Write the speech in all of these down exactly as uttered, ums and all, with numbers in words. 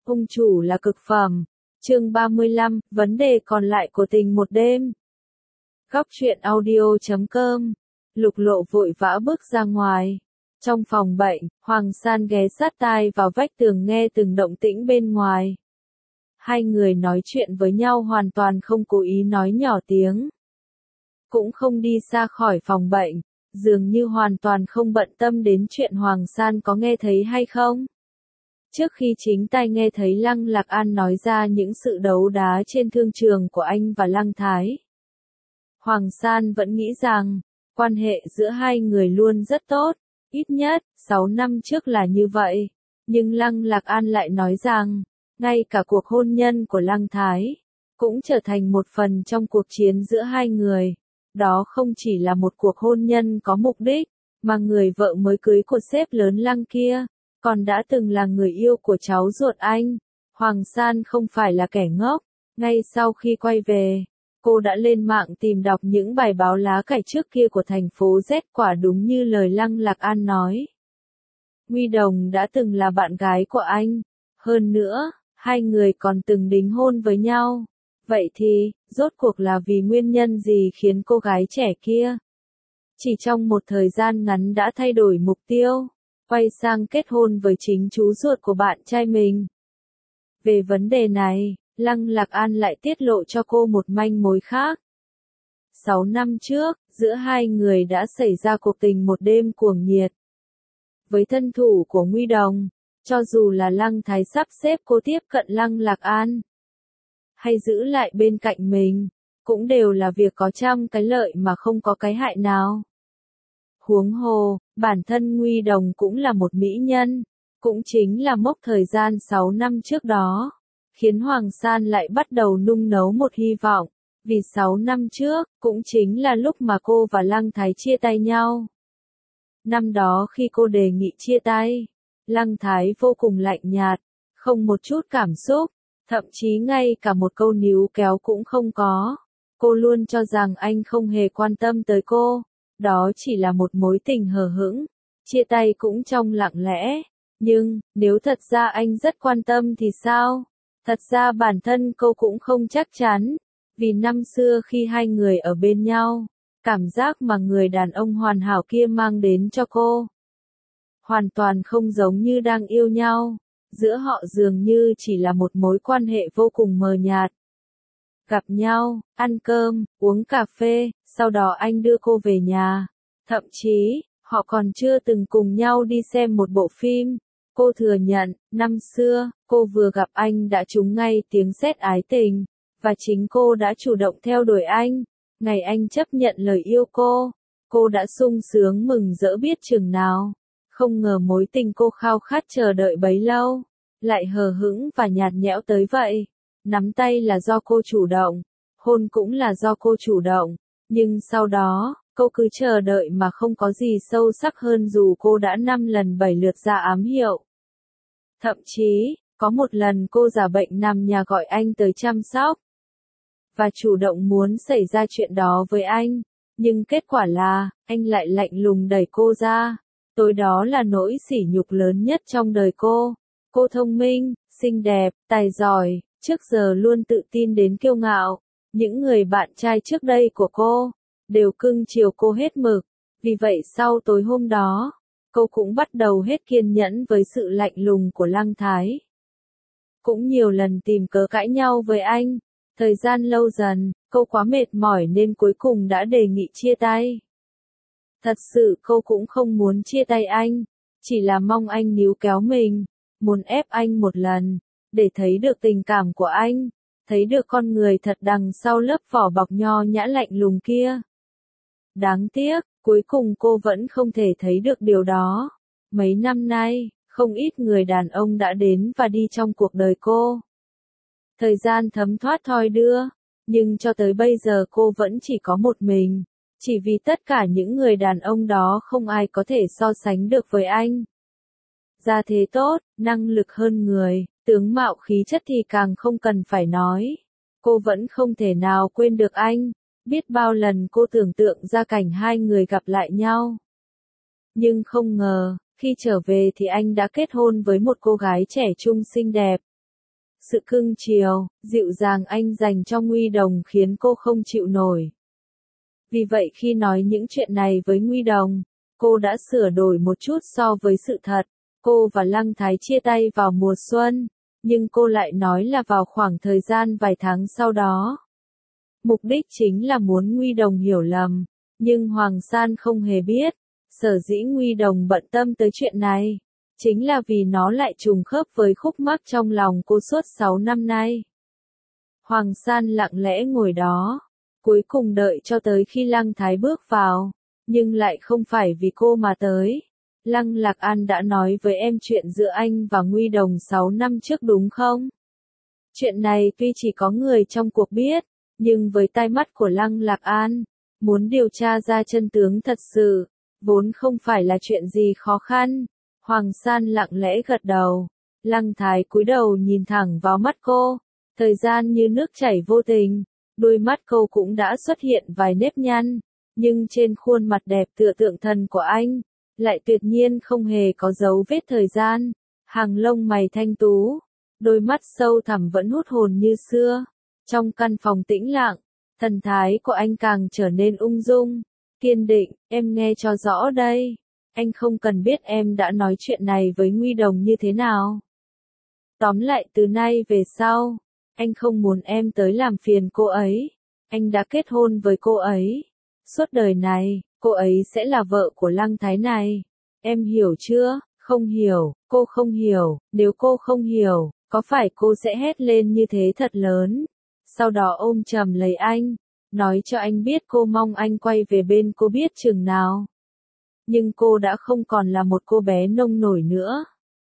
Ông chủ là cực phẩm. Chương ba mươi lăm, vấn đề còn lại của tình một đêm. Góc truyện audio chấm com. Lục Lộ vội vã bước ra ngoài. Trong phòng bệnh, Hoàng San ghé sát tai vào vách tường nghe từng động tĩnh bên ngoài. Hai người nói chuyện với nhau hoàn toàn không cố ý nói nhỏ tiếng. Cũng không đi xa khỏi phòng bệnh, dường như hoàn toàn không bận tâm đến chuyện Hoàng San có nghe thấy hay không. Trước khi chính tai nghe thấy Lăng Lạc An nói ra những sự đấu đá trên thương trường của anh và Lăng Thái, Hoàng San vẫn nghĩ rằng, quan hệ giữa hai người luôn rất tốt, ít nhất, sáu năm trước là như vậy. Nhưng Lăng Lạc An lại nói rằng, ngay cả cuộc hôn nhân của Lăng Thái, cũng trở thành một phần trong cuộc chiến giữa hai người. Đó không chỉ là một cuộc hôn nhân có mục đích, mà người vợ mới cưới của sếp lớn Lăng kia, còn đã từng là người yêu của cháu ruột anh. Hoàng San không phải là kẻ ngốc, ngay sau khi quay về, cô đã lên mạng tìm đọc những bài báo lá cải trước kia của thành phố Z, quả đúng như lời Lăng Lạc An nói. Nguy Đồng đã từng là bạn gái của anh, hơn nữa, hai người còn từng đính hôn với nhau. Vậy thì, rốt cuộc là vì nguyên nhân gì khiến cô gái trẻ kia chỉ trong một thời gian ngắn đã thay đổi mục tiêu, quay sang kết hôn với chính chú ruột của bạn trai mình? Về vấn đề này, Lăng Lạc An lại tiết lộ cho cô một manh mối khác. Sáu năm trước, giữa hai người đã xảy ra cuộc tình một đêm cuồng nhiệt. Với thân thủ của Nguy Đồng, cho dù là Lăng Thái sắp xếp cô tiếp cận Lăng Lạc An, hay giữ lại bên cạnh mình, cũng đều là việc có trăm cái lợi mà không có cái hại nào. Huống hồ, bản thân Nguy Đồng cũng là một mỹ nhân, cũng chính là mốc thời gian sáu năm trước đó, khiến Hoàng San lại bắt đầu nung nấu một hy vọng, vì sáu năm trước, cũng chính là lúc mà cô và Lăng Thái chia tay nhau. Năm đó khi cô đề nghị chia tay, Lăng Thái vô cùng lạnh nhạt, không một chút cảm xúc, thậm chí ngay cả một câu níu kéo cũng không có. Cô luôn cho rằng anh không hề quan tâm tới cô, đó chỉ là một mối tình hờ hững, chia tay cũng trong lặng lẽ. Nhưng, nếu thật ra anh rất quan tâm thì sao? Thật ra bản thân cô cũng không chắc chắn, vì năm xưa khi hai người ở bên nhau, cảm giác mà người đàn ông hoàn hảo kia mang đến cho cô hoàn toàn không giống như đang yêu nhau. Giữa họ dường như chỉ là một mối quan hệ vô cùng mờ nhạt. Gặp nhau, ăn cơm, uống cà phê, sau đó anh đưa cô về nhà. Thậm chí, họ còn chưa từng cùng nhau đi xem một bộ phim. Cô thừa nhận, năm xưa, cô vừa gặp anh đã trúng ngay tiếng sét ái tình, và chính cô đã chủ động theo đuổi anh. Ngày anh chấp nhận lời yêu cô, cô đã sung sướng mừng rỡ biết chừng nào. Không ngờ mối tình cô khao khát chờ đợi bấy lâu, lại hờ hững và nhạt nhẽo tới vậy. Nắm tay là do cô chủ động, hôn cũng là do cô chủ động, nhưng sau đó, cô cứ chờ đợi mà không có gì sâu sắc hơn dù cô đã năm lần bảy lượt ra ám hiệu. Thậm chí, có một lần cô giả bệnh nằm nhà gọi anh tới chăm sóc, và chủ động muốn xảy ra chuyện đó với anh, nhưng kết quả là, anh lại lạnh lùng đẩy cô ra. Tối đó là nỗi sỉ nhục lớn nhất trong đời cô. Cô thông minh, xinh đẹp, tài giỏi, trước giờ luôn tự tin đến kiêu ngạo. Những người bạn trai trước đây của cô, đều cưng chiều cô hết mực. Vì vậy sau tối hôm đó, cô cũng bắt đầu hết kiên nhẫn với sự lạnh lùng của Lăng Thái. Cũng nhiều lần tìm cớ cãi nhau với anh. Thời gian lâu dần, cô quá mệt mỏi nên cuối cùng đã đề nghị chia tay. Thật sự cô cũng không muốn chia tay anh, chỉ là mong anh níu kéo mình, muốn ép anh một lần, để thấy được tình cảm của anh, thấy được con người thật đằng sau lớp vỏ bọc nho nhã lạnh lùng kia. Đáng tiếc, cuối cùng cô vẫn không thể thấy được điều đó. Mấy năm nay, không ít người đàn ông đã đến và đi trong cuộc đời cô. Thời gian thấm thoát thoi đưa, nhưng cho tới bây giờ cô vẫn chỉ có một mình. Chỉ vì tất cả những người đàn ông đó không ai có thể so sánh được với anh. Gia thế tốt, năng lực hơn người, tướng mạo khí chất thì càng không cần phải nói. Cô vẫn không thể nào quên được anh, biết bao lần cô tưởng tượng ra cảnh hai người gặp lại nhau. Nhưng không ngờ, khi trở về thì anh đã kết hôn với một cô gái trẻ trung xinh đẹp. Sự cưng chiều, dịu dàng anh dành cho Nguy Đồng khiến cô không chịu nổi. Vì vậy khi nói những chuyện này với Nguy Đồng, cô đã sửa đổi một chút so với sự thật. Cô và Lăng Thái chia tay vào mùa xuân, nhưng cô lại nói là vào khoảng thời gian vài tháng sau đó. Mục đích chính là muốn Nguy Đồng hiểu lầm, nhưng Hoàng San không hề biết, sở dĩ Nguy Đồng bận tâm tới chuyện này, chính là vì nó lại trùng khớp với khúc mắc trong lòng cô suốt sáu năm nay. Hoàng San lặng lẽ ngồi đó, cuối cùng đợi cho tới khi Lăng Thái bước vào, nhưng lại không phải vì cô mà tới. Lăng Lạc An đã nói với em chuyện giữa anh và Nguy Đồng sáu năm trước đúng không? Chuyện này tuy chỉ có người trong cuộc biết, nhưng với tai mắt của Lăng Lạc An, muốn điều tra ra chân tướng thật sự, vốn không phải là chuyện gì khó khăn. Hoàng San lặng lẽ gật đầu. Lăng Thái cúi đầu nhìn thẳng vào mắt cô. Thời gian như nước chảy vô tình, đôi mắt cô cũng đã xuất hiện vài nếp nhăn, nhưng trên khuôn mặt đẹp tựa tượng thần của anh, lại tuyệt nhiên không hề có dấu vết thời gian. Hàng lông mày thanh tú, đôi mắt sâu thẳm vẫn hút hồn như xưa. Trong căn phòng tĩnh lặng, thần thái của anh càng trở nên ung dung, kiên định. Em nghe cho rõ đây, anh không cần biết em đã nói chuyện này với Nguy Đồng như thế nào. Tóm lại từ nay về sau, anh không muốn em tới làm phiền cô ấy. Anh đã kết hôn với cô ấy. Suốt đời này, cô ấy sẽ là vợ của Lăng Thái này. Em hiểu chưa? Không hiểu, cô không hiểu. Nếu cô không hiểu, có phải cô sẽ hét lên như thế thật lớn, sau đó ôm chầm lấy anh, nói cho anh biết cô mong anh quay về bên cô biết chừng nào. Nhưng cô đã không còn là một cô bé nông nổi nữa.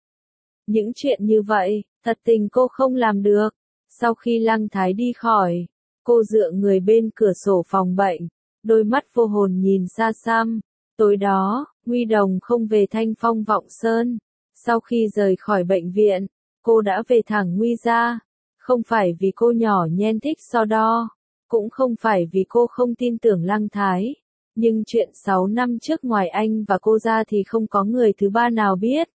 Những chuyện như vậy, thật tình cô không làm được. Sau khi Lăng Thái đi khỏi, cô dựa người bên cửa sổ phòng bệnh, đôi mắt vô hồn nhìn xa xăm. Tối đó, Nguy Đồng không về Thanh Phong Vọng Sơn. Sau khi rời khỏi bệnh viện, cô đã về thẳng Nguy gia. Không phải vì cô nhỏ nhen thích so đo, cũng không phải vì cô không tin tưởng Lăng Thái. Nhưng chuyện sáu năm trước ngoài anh và cô ra thì không có người thứ ba nào biết.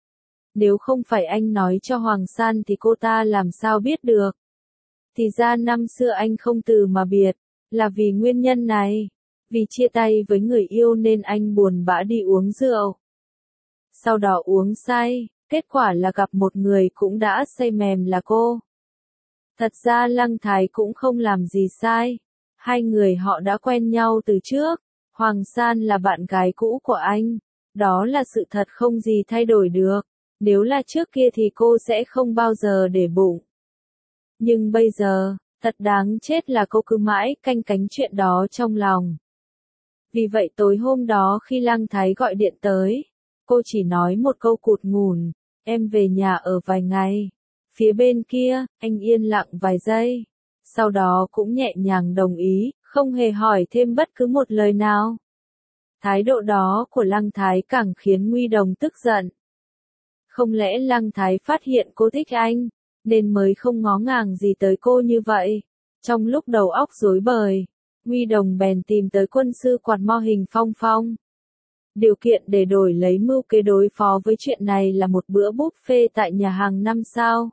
Nếu không phải anh nói cho Hoàng San thì cô ta làm sao biết được. Thì ra năm xưa anh không từ mà biệt, là vì nguyên nhân này. Vì chia tay với người yêu nên anh buồn bã đi uống rượu. Sau đó uống say, kết quả là gặp một người cũng đã say mềm là cô. Thật ra Lăng Thái cũng không làm gì sai. Hai người họ đã quen nhau từ trước. Hoàng San là bạn gái cũ của anh. Đó là sự thật không gì thay đổi được. Nếu là trước kia thì cô sẽ không bao giờ để bụng. Nhưng bây giờ, thật đáng chết là cô cứ mãi canh cánh chuyện đó trong lòng. Vì vậy tối hôm đó khi Lăng Thái gọi điện tới, cô chỉ nói một câu cụt ngủn, em về nhà ở vài ngày. Phía bên kia, anh yên lặng vài giây. Sau đó cũng nhẹ nhàng đồng ý, không hề hỏi thêm bất cứ một lời nào. Thái độ đó của Lăng Thái càng khiến Nguy Đồng tức giận. Không lẽ Lăng Thái phát hiện cô thích anh, nên mới không ngó ngàng gì tới cô như vậy? Trong lúc đầu óc rối bời, Nguy Đồng bèn tìm tới quân sư quạt mo Hình Phong Phong. Điều kiện để đổi lấy mưu kế đối phó với chuyện này là một bữa buffet tại nhà hàng năm sao.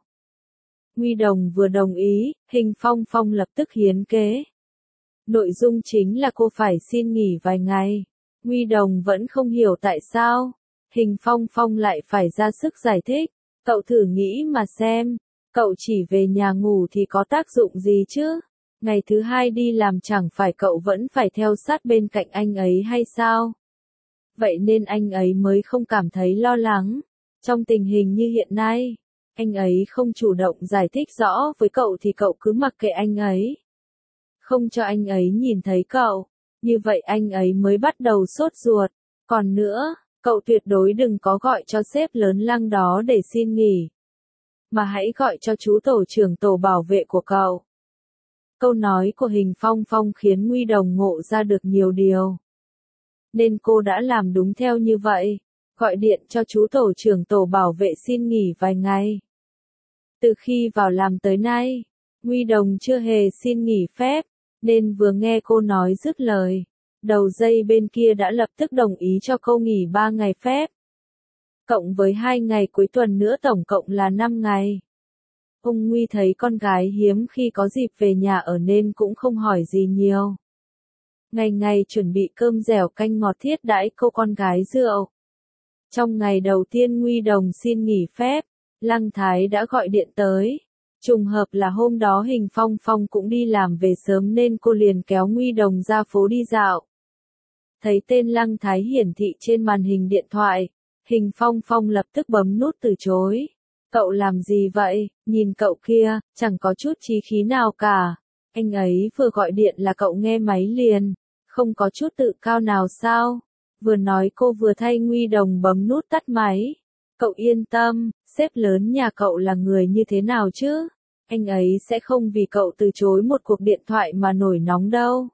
Nguy Đồng vừa đồng ý, Hình Phong Phong lập tức hiến kế. Nội dung chính là cô phải xin nghỉ vài ngày. Nguy Đồng vẫn không hiểu tại sao Hình Phong Phong lại phải ra sức giải thích. Cậu thử nghĩ mà xem, cậu chỉ về nhà ngủ thì có tác dụng gì chứ? Ngày thứ hai đi làm chẳng phải cậu vẫn phải theo sát bên cạnh anh ấy hay sao? Vậy nên anh ấy mới không cảm thấy lo lắng. Trong tình hình như hiện nay, anh ấy không chủ động giải thích rõ với cậu thì cậu cứ mặc kệ anh ấy. Không cho anh ấy nhìn thấy cậu. Như vậy anh ấy mới bắt đầu sốt ruột. Còn nữa, cậu tuyệt đối đừng có gọi cho sếp lớn Lăng đó để xin nghỉ. Mà hãy gọi cho chú tổ trưởng tổ bảo vệ của cậu. Câu nói của Hình Phong Phong khiến Nguy Đồng ngộ ra được nhiều điều. Nên cô đã làm đúng theo như vậy. Gọi điện cho chú tổ trưởng tổ bảo vệ xin nghỉ vài ngày. Từ khi vào làm tới nay, Nguy Đồng chưa hề xin nghỉ phép. Nên vừa nghe cô nói dứt lời, đầu dây bên kia đã lập tức đồng ý cho cô nghỉ ba ngày phép. Cộng với hai ngày cuối tuần nữa tổng cộng là năm ngày. Ông Nguy thấy con gái hiếm khi có dịp về nhà ở nên cũng không hỏi gì nhiều. Ngày ngày chuẩn bị cơm dẻo canh ngọt thiết đãi cô con gái rượu. Trong ngày đầu tiên Nguy Đồng xin nghỉ phép, Lăng Thái đã gọi điện tới. Trùng hợp là hôm đó Hình Phong Phong cũng đi làm về sớm nên cô liền kéo Nguy Đồng ra phố đi dạo. Thấy tên Lăng Thái hiển thị trên màn hình điện thoại, Hình Phong Phong lập tức bấm nút từ chối. Cậu làm gì vậy, nhìn cậu kia, chẳng có chút chí khí nào cả. Anh ấy vừa gọi điện là cậu nghe máy liền, không có chút tự cao nào sao? Vừa nói cô vừa thay Nguy Đồng bấm nút tắt máy. Cậu yên tâm, sếp lớn nhà cậu là người như thế nào chứ? Anh ấy sẽ không vì cậu từ chối một cuộc điện thoại mà nổi nóng đâu.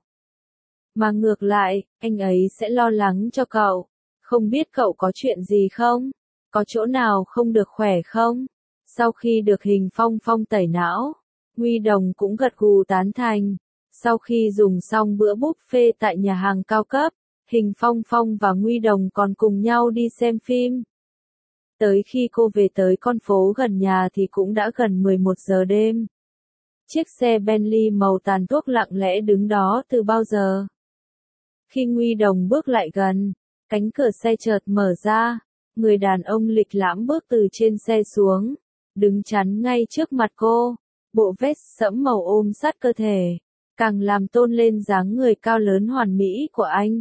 Mà ngược lại, anh ấy sẽ lo lắng cho cậu. Không biết cậu có chuyện gì không? Có chỗ nào không được khỏe không? Sau khi được Hình Phong Phong tẩy não, Nguy Đồng cũng gật gù tán thành. Sau khi dùng xong bữa buffet tại nhà hàng cao cấp, Hình Phong Phong và Nguy Đồng còn cùng nhau đi xem phim. Tới khi cô về tới con phố gần nhà thì cũng đã gần mười một giờ đêm. Chiếc xe Bentley màu tàn thuốc lặng lẽ đứng đó từ bao giờ. Khi Nguy Đồng bước lại gần, cánh cửa xe chợt mở ra, người đàn ông lịch lãm bước từ trên xe xuống, đứng chắn ngay trước mặt cô. Bộ vest sẫm màu ôm sát cơ thể, càng làm tôn lên dáng người cao lớn hoàn mỹ của anh.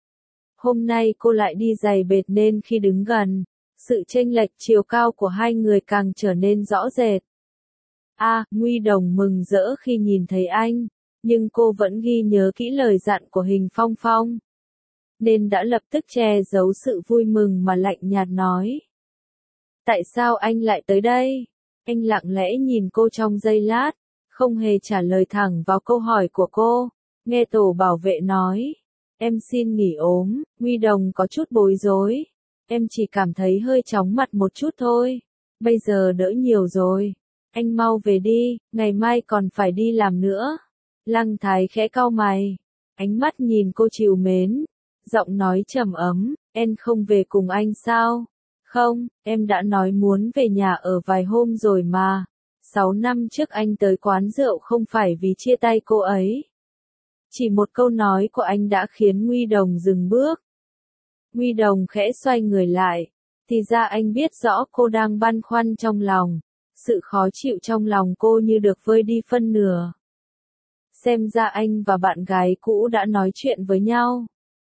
Hôm nay cô lại đi giày bệt nên khi đứng gần, sự chênh lệch chiều cao của hai người càng trở nên rõ rệt. A, à, Nguy Đồng mừng rỡ khi nhìn thấy anh, nhưng cô vẫn ghi nhớ kỹ lời dặn của Hình Phong Phong, nên đã lập tức che giấu sự vui mừng mà lạnh nhạt nói. Tại sao anh lại tới đây? Anh lặng lẽ nhìn cô trong giây lát, không hề trả lời thẳng vào câu hỏi của cô. Nghe tổ bảo vệ nói, em xin nghỉ ốm. Nguy Đồng có chút bối rối. Em chỉ cảm thấy hơi chóng mặt một chút thôi. Bây giờ đỡ nhiều rồi. Anh mau về đi, ngày mai còn phải đi làm nữa. Lăng Thái khẽ cau mày, ánh mắt nhìn cô trìu mến, giọng nói trầm ấm, em không về cùng anh sao? Không, em đã nói muốn về nhà ở vài hôm rồi mà. Sáu năm trước anh tới quán rượu không phải vì chia tay cô ấy. Chỉ một câu nói của anh đã khiến Nguy Đồng dừng bước. Nguy Đồng khẽ xoay người lại, thì ra anh biết rõ cô đang băn khoăn trong lòng. Sự khó chịu trong lòng cô như được vơi đi phân nửa. Xem ra anh và bạn gái cũ đã nói chuyện với nhau.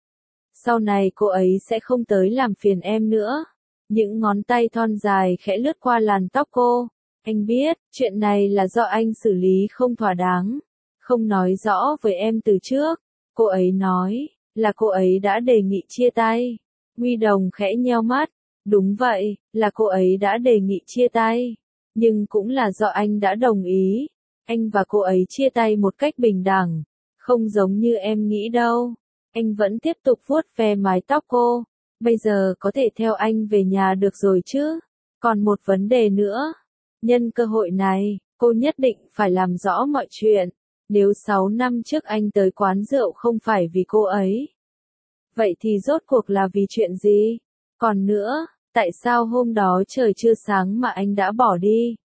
Sau này cô ấy sẽ không tới làm phiền em nữa. Những ngón tay thon dài khẽ lướt qua làn tóc cô. Anh biết, chuyện này là do anh xử lý không thỏa đáng. Không nói rõ với em từ trước. Cô ấy nói, là cô ấy đã đề nghị chia tay. Nguy Đồng khẽ nheo mắt. Đúng vậy, là cô ấy đã đề nghị chia tay. Nhưng cũng là do anh đã đồng ý. Anh và cô ấy chia tay một cách bình đẳng. Không giống như em nghĩ đâu. Anh vẫn tiếp tục vuốt ve mái tóc cô. Bây giờ có thể theo anh về nhà được rồi chứ. Còn một vấn đề nữa. Nhân cơ hội này, cô nhất định phải làm rõ mọi chuyện. Nếu sáu năm trước anh tới quán rượu không phải vì cô ấy. Vậy thì rốt cuộc là vì chuyện gì? Còn nữa, tại sao hôm đó trời chưa sáng mà anh đã bỏ đi?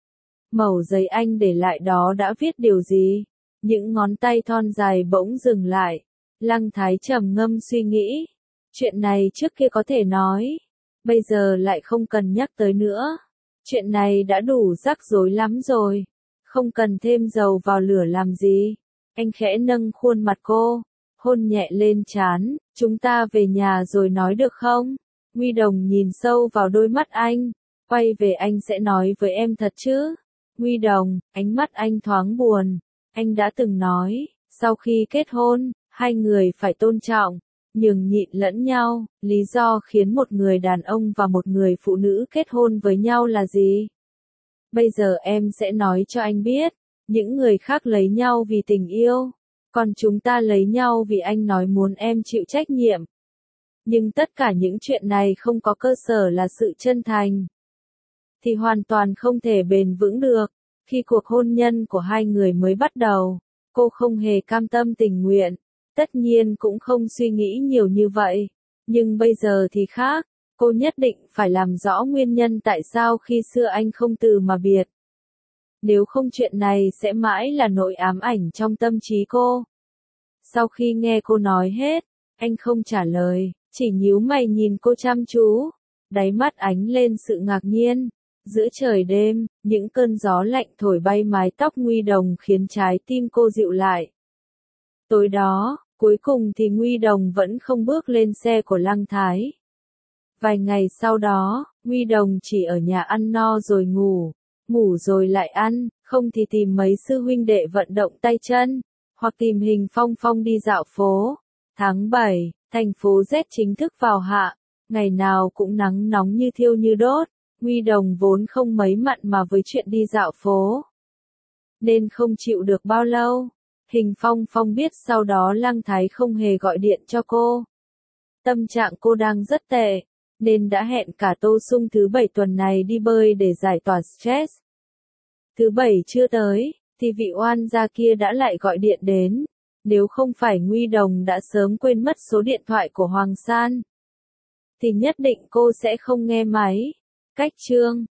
Mẩu giấy anh để lại đó đã viết điều gì? Những ngón tay thon dài bỗng dừng lại. Lăng Thái trầm ngâm suy nghĩ. Chuyện này trước kia có thể nói. Bây giờ lại không cần nhắc tới nữa. Chuyện này đã đủ rắc rối lắm rồi. Không cần thêm dầu vào lửa làm gì. Anh khẽ nâng khuôn mặt cô. Hôn nhẹ lên trán. Chúng ta về nhà rồi nói được không? Nguy Đồng nhìn sâu vào đôi mắt anh. Quay về anh sẽ nói với em thật chứ? Nguy Đồng, ánh mắt anh thoáng buồn. Anh đã từng nói, sau khi kết hôn, hai người phải tôn trọng, nhường nhịn lẫn nhau. Lý do khiến một người đàn ông và một người phụ nữ kết hôn với nhau là gì? Bây giờ em sẽ nói cho anh biết. Những người khác lấy nhau vì tình yêu. Còn chúng ta lấy nhau vì anh nói muốn em chịu trách nhiệm. Nhưng tất cả những chuyện này không có cơ sở là sự chân thành. Thì hoàn toàn không thể bền vững được. Khi cuộc hôn nhân của hai người mới bắt đầu, cô không hề cam tâm tình nguyện. Tất nhiên cũng không suy nghĩ nhiều như vậy. Nhưng bây giờ thì khác. Cô nhất định phải làm rõ nguyên nhân tại sao khi xưa anh không từ mà biệt. Nếu không chuyện này sẽ mãi là nỗi ám ảnh trong tâm trí cô. Sau khi nghe cô nói hết, anh không trả lời, chỉ nhíu mày nhìn cô chăm chú, đáy mắt ánh lên sự ngạc nhiên. Giữa trời đêm, những cơn gió lạnh thổi bay mái tóc Nguy Đồng khiến trái tim cô dịu lại. Tối đó, cuối cùng thì Nguy Đồng vẫn không bước lên xe của Lăng Thái. Vài ngày sau đó, Nguy Đồng chỉ ở nhà ăn no rồi ngủ, ngủ rồi lại ăn, không thì tìm mấy sư huynh đệ vận động tay chân, hoặc tìm Hình Phong Phong đi dạo phố. Tháng bảy, thành phố rét chính thức vào hạ, ngày nào cũng nắng nóng như thiêu như đốt. Nguy Đồng vốn không mấy mặn mà với chuyện đi dạo phố, nên không chịu được bao lâu. Hình Phong Phong biết sau đó Lăng Thái không hề gọi điện cho cô. Tâm trạng cô đang rất tệ, nên đã hẹn cả Tô Sung thứ bảy tuần này đi bơi để giải tỏa stress. Thứ bảy chưa tới, thì vị oan gia kia đã lại gọi điện đến. Nếu không phải Nguy Đồng đã sớm quên mất số điện thoại của Hoàng San, thì nhất định cô sẽ không nghe máy. Cách chương